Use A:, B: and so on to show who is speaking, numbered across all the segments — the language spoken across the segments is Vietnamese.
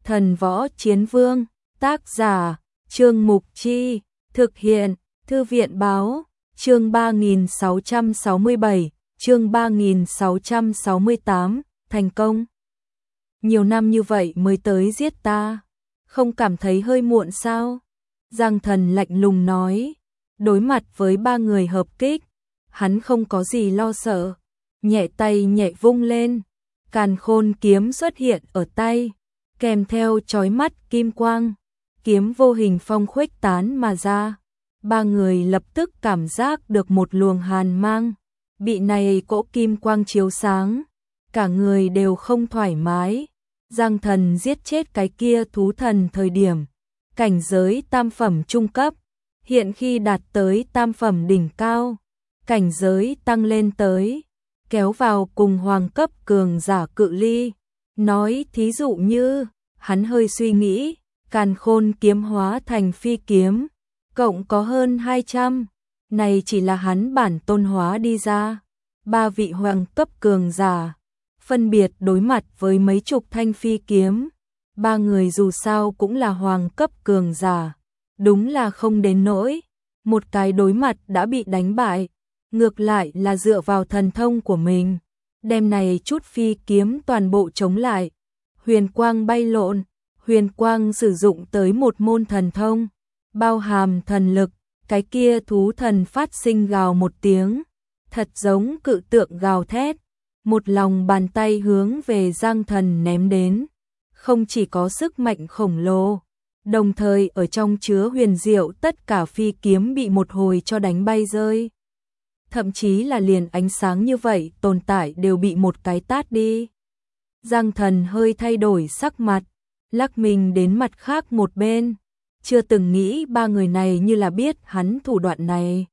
A: Thần Võ Chiến Vương, tác giả, Trương Mục Chi, thực hiện, Thư viện Báo, chương 3667, chương 3668, thành công. Nhiều năm như vậy mới tới giết ta, không cảm thấy hơi muộn sao? Giang Thần lạnh lùng nói, đối mặt với ba người hợp kích, hắn không có gì lo sợ, nhẹ tay nhẹ vung lên, Càn Khôn kiếm xuất hiện ở tay, kèm theo chói mắt kim quang, kiếm vô hình phong khuếch tán mà ra. Ba người lập tức cảm giác được một luồng hàn mang, bị này cỗ kim quang chiếu sáng, cả người đều không thoải mái. Giang Thần giết chết cái kia thú thần thời điểm, cảnh giới tam phẩm trung cấp, hiện khi đạt tới tam phẩm đỉnh cao, cảnh giới tăng lên tới, kéo vào cùng hoàng cấp cường giả cự ly. Nói thí dụ như, hắn hơi suy nghĩ, Càn Khôn kiếm hóa thành phi kiếm, cộng có hơn 200, này chỉ là hắn bản tôn hóa đi ra. Ba vị hoàng cấp cường giả, phân biệt đối mặt với mấy chục thanh phi kiếm, ba người dù sao cũng là hoàng cấp cường giả, đúng là không đến nỗi, một cái đối mặt đã bị đánh bại, ngược lại là dựa vào thần thông của mình, đem này chút phi kiếm toàn bộ chống lại. Huyền quang bay lộn, huyền quang sử dụng tới một môn thần thông, bao hàm thần lực, cái kia thú thần phát sinh gào một tiếng, thật giống cự tượng gào thét, một lòng bàn tay hướng về Giang Thần ném đến, không chỉ có sức mạnh khổng lồ, đồng thời ở trong chứa huyền diệu tất cả phi kiếm bị một hồi cho đánh bay rơi. Thậm chí là liền ánh sáng như vậy tồn tại đều bị một cái tát đi. Giang Thần hơi thay đổi sắc mặt, lắc mình đến mặt khác một bên, chưa từng nghĩ ba người này như là biết hắn thủ đoạn này.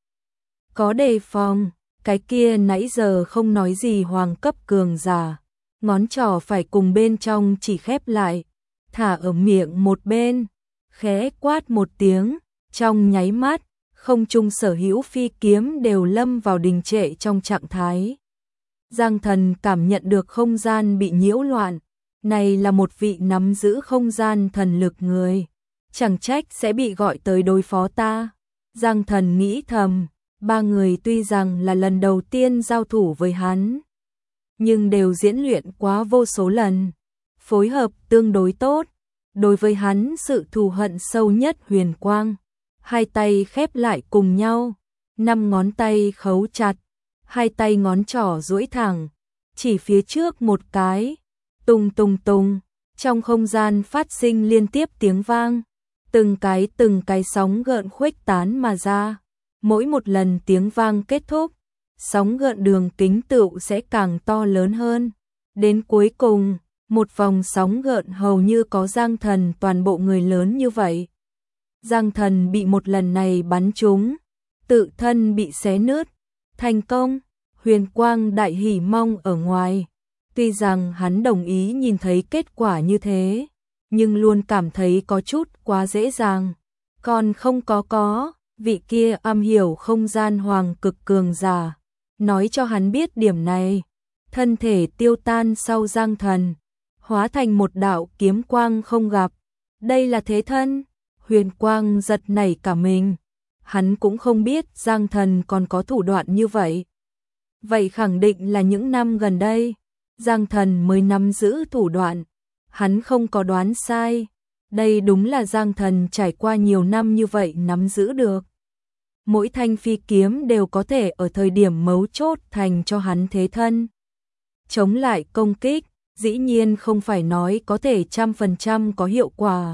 A: Có đề phòng, cái kia nãy giờ không nói gì hoàng cấp cường giả, ngón trỏ phải cùng bên trong chỉ khép lại, thả ở miệng một bên, khẽ quát một tiếng, trong nháy mắt, không trung sở hữu phi kiếm đều lâm vào đình trệ trong trạng thái. Giang Thần cảm nhận được không gian bị nhiễu loạn, này là một vị nắm giữ không gian thần lực người, chẳng trách sẽ bị gọi tới đối phó ta. Giang Thần nghĩ thầm, ba người tuy rằng là lần đầu tiên giao thủ với hắn, nhưng đều diễn luyện quá vô số lần, phối hợp tương đối tốt. Đối với hắn sự thù hận sâu nhất huyền quang, hai tay khép lại cùng nhau, 5 ngón tay khấu chặt, hai tay ngón trỏ duỗi thẳng, chỉ phía trước một cái, tung tung tung, trong không gian phát sinh liên tiếp tiếng vang, từng cái sóng gợn khuếch tán mà ra, mỗi một lần tiếng vang kết thúc, sóng gợn đường kính tựu sẽ càng to lớn hơn, đến cuối cùng, một vòng sóng gợn hầu như có Giang Thần toàn bộ người lớn như vậy. Giang Thần bị một lần này bắn trúng, tự thân bị xé nứt, thành công, huyền quang đại hỉ mong ở ngoài. Tuy rằng hắn đồng ý nhìn thấy kết quả như thế, nhưng luôn cảm thấy có chút quá dễ dàng. Còn không có, vị kia am hiểu không gian hoàng cực cường giả, nói cho hắn biết điểm này. Thân thể tiêu tan sau Giang Thần, hóa thành một đạo kiếm quang không gặp. Đây là thế thân, huyền quang giật nảy cả mình. Hắn cũng không biết Giang Thần còn có thủ đoạn như vậy. Vậy khẳng định là những năm gần đây, Giang Thần mới nắm giữ thủ đoạn. Hắn không có đoán sai. Đây đúng là Giang Thần trải qua nhiều năm như vậy nắm giữ được. Mỗi thanh phi kiếm đều có thể ở thời điểm mấu chốt thành cho hắn thế thân. Chống lại công kích, dĩ nhiên không phải nói có thể 100% có hiệu quả.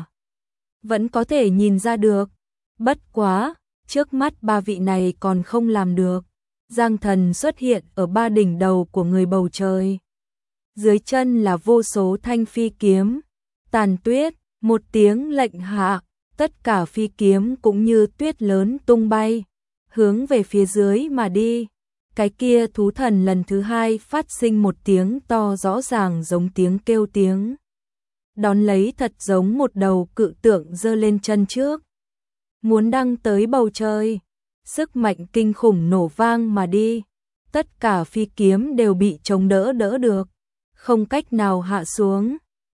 A: Vẫn có thể nhìn ra được. Bất quá, trước mắt ba vị này còn không làm được. Giang Thần xuất hiện ở ba đỉnh đầu của người bầu trời. Dưới chân là vô số thanh phi kiếm. Tàn tuyết, một tiếng lệnh hạ, tất cả phi kiếm cũng như tuyết lớn tung bay, hướng về phía dưới mà đi. Cái kia thú thần lần thứ hai phát sinh một tiếng to rõ ràng giống tiếng kêu tiếng. Đón lấy thật giống một đầu cự tượng giơ lên chân trước. Muốn đăng tới bầu trời, sức mạnh kinh khủng nổ vang mà đi. Tất cả phi kiếm đều bị chống đỡ được, không cách nào hạ xuống.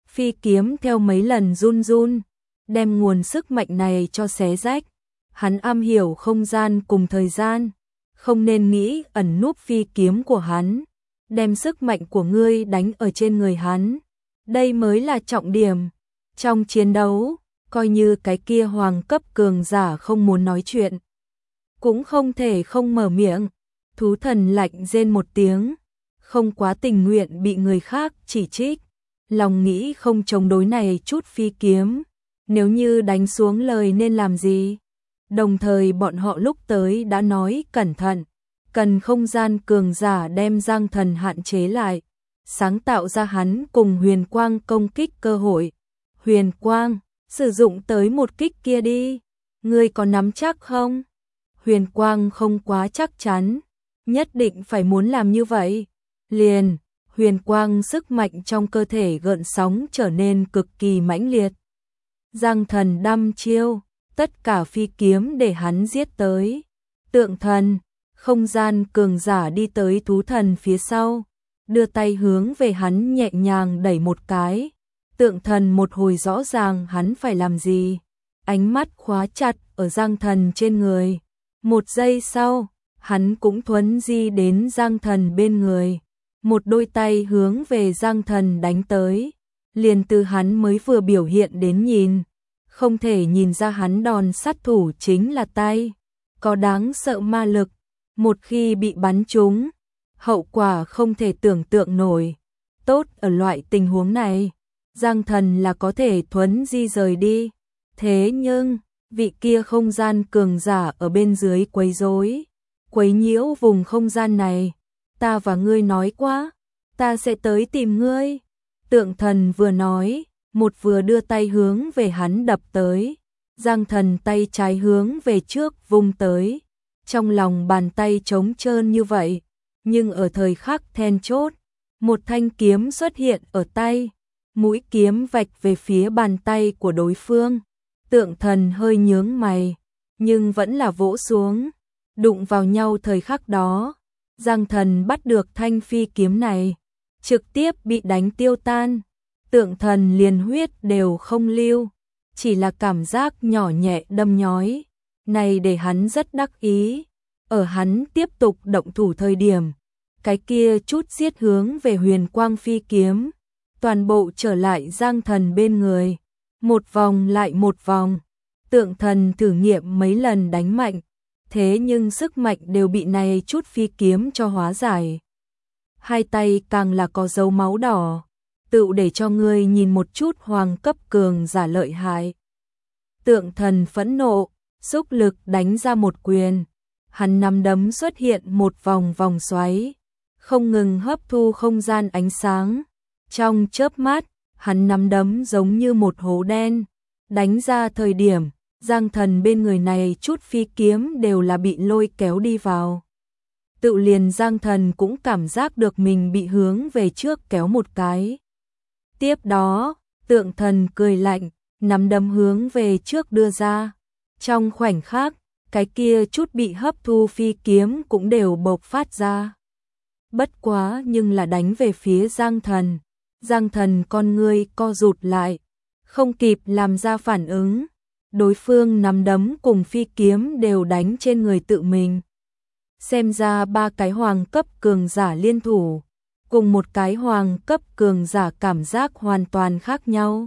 A: Phi kiếm theo mấy lần run run, đem nguồn sức mạnh này cho xé rách. Hắn am hiểu không gian cùng thời gian, không nên nghĩ ẩn núp phi kiếm của hắn, đem sức mạnh của ngươi đánh ở trên người hắn. Đây mới là trọng điểm. Trong chiến đấu, coi như cái kia hoàng cấp cường giả không muốn nói chuyện, cũng không thể không mở miệng. Thú thần lạnh rên một tiếng, không quá tình nguyện bị người khác chỉ trích, lòng nghĩ không chống đối này chút phi kiếm, nếu như đánh xuống lời nên làm gì. Đồng thời bọn họ lúc tới đã nói cẩn thận, cần không gian cường giả đem Giang Thần hạn chế lại, sáng tạo ra hắn cùng Huyền Quang công kích cơ hội. Huyền Quang, sử dụng tới một kích kia đi, ngươi có nắm chắc không? Huyền Quang không quá chắc chắn, nhất định phải muốn làm như vậy. Liền, Huyền Quang sức mạnh trong cơ thể gợn sóng trở nên cực kỳ mãnh liệt. Giang Thần đăm chiêu, tất cả phi kiếm để hắn giết tới. Tượng thần, không gian cường giả đi tới thú thần phía sau, đưa tay hướng về hắn nhẹ nhàng đẩy một cái. Tượng thần một hồi rõ ràng hắn phải làm gì, ánh mắt khóa chặt ở Giang Thần trên người. Một giây sau, hắn cũng thuấn di đến Giang Thần bên người, một đôi tay hướng về Giang Thần đánh tới. Liền từ hắn mới vừa biểu hiện đến nhìn, không thể nhìn ra hắn đòn sát thủ chính là tay, có đáng sợ ma lực, một khi bị bắn trúng, hậu quả không thể tưởng tượng nổi. Tốt ở loại tình huống này, Giang Thần là có thể thuấn di rời đi, thế nhưng vị kia không gian cường giả ở bên dưới quấy rối, quấy nhiễu vùng không gian này. Ta và ngươi nói quá, ta sẽ tới tìm ngươi. Tượng thần vừa nói, một vừa đưa tay hướng về hắn đập tới. Giang Thần tay trái hướng về trước vung tới, trong lòng bàn tay trống trơn như vậy, nhưng ở thời khắc then chốt, một thanh kiếm xuất hiện ở tay, mũi kiếm vạch về phía bàn tay của đối phương. Tượng thần hơi nhướng mày, nhưng vẫn là vỗ xuống, đụng vào nhau. Thời khắc đó, Giang Thần bắt được thanh phi kiếm này, trực tiếp bị đánh tiêu tan. Tượng thần liền huyết đều không lưu, chỉ là cảm giác nhỏ nhẹ đâm nhói, này để hắn rất đắc ý. Ở hắn tiếp tục động thủ thời điểm, cái kia chút giết hướng về Huyền Quang phi kiếm, toàn bộ trở lại Giang Thần bên người, một vòng lại một vòng. Tượng thần thử nghiệm mấy lần đánh mạnh, thế nhưng sức mạnh đều bị này chút phi kiếm cho hóa giải. Hai tay càng là có dấu máu đỏ, tự để cho ngươi nhìn một chút hoàng cấp cường giả lợi hại. Tượng thần phẫn nộ, xúc lực đánh ra một quyền, hắn nắm đấm xuất hiện một vòng vòng xoáy, không ngừng hấp thu không gian ánh sáng. Trong chớp mắt, hắn nắm đấm giống như một hố đen, đánh ra thời điểm, Giang Thần bên người này chút phi kiếm đều là bị lôi kéo đi vào. Tự liền Giang Thần cũng cảm giác được mình bị hướng về trước kéo một cái. Tiếp đó, tượng thần cười lạnh, nắm đấm hướng về trước đưa ra. Trong khoảnh khắc, cái kia chút bị hấp thu phi kiếm cũng đều bộc phát ra. Bất quá nhưng là đánh về phía Giang Thần. Giang Thần con ngươi co rụt lại, không kịp làm ra phản ứng. Đối phương nắm đấm cùng phi kiếm đều đánh trên người tự mình. Xem ra ba cái hoàng cấp cường giả liên thủ, cùng một cái hoàng cấp cường giả cảm giác hoàn toàn khác nhau.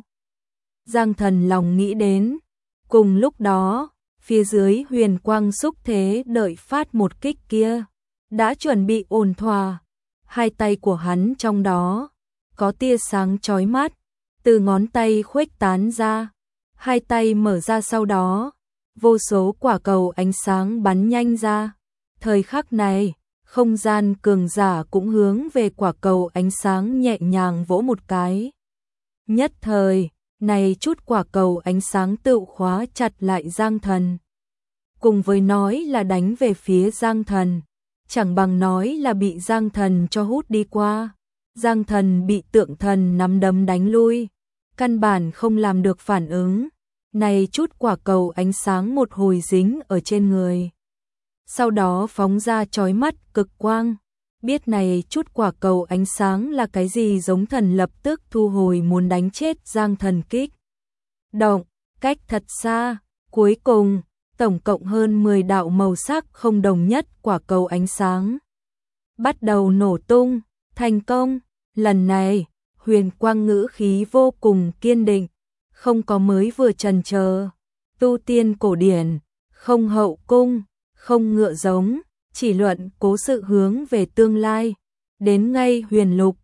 A: Giang Thần lòng nghĩ đến, cùng lúc đó, phía dưới Huyền Quang xúc thế đợi phát một kích kia, đã chuẩn bị ổn thỏa. Hai tay của hắn trong đó, có tia sáng chói mắt, từ ngón tay khuếch tán ra. Hai tay mở ra sau đó, vô số quả cầu ánh sáng bắn nhanh ra. Thời khắc này, không gian cường giả cũng hướng về quả cầu ánh sáng nhẹ nhàng vỗ một cái. Nhất thời, này chút quả cầu ánh sáng tự khóa chặt lại Giang Thần. Cùng với nói là đánh về phía Giang Thần, chẳng bằng nói là bị Giang Thần cho hút đi qua. Giang Thần bị tượng thần nắm đấm đánh lui, căn bản không làm được phản ứng. Này chút quả cầu ánh sáng một hồi dính ở trên người, sau đó phóng ra chói mắt cực quang. Biết này chút quả cầu ánh sáng là cái gì, giống thần lập tức thu hồi muốn đánh chết Giang Thần kích. Động, cách thật xa, cuối cùng, tổng cộng hơn 10 đạo màu sắc không đồng nhất quả cầu ánh sáng. Bắt đầu nổ tung, thành công, lần này, Huyền Quang ngữ khí vô cùng kiên định, không có mới vừa chần chờ, tu tiên cổ điển, không hậu cung, không ngựa giống, chỉ luận cố sự hướng về tương lai, đến ngay Huyền Lục,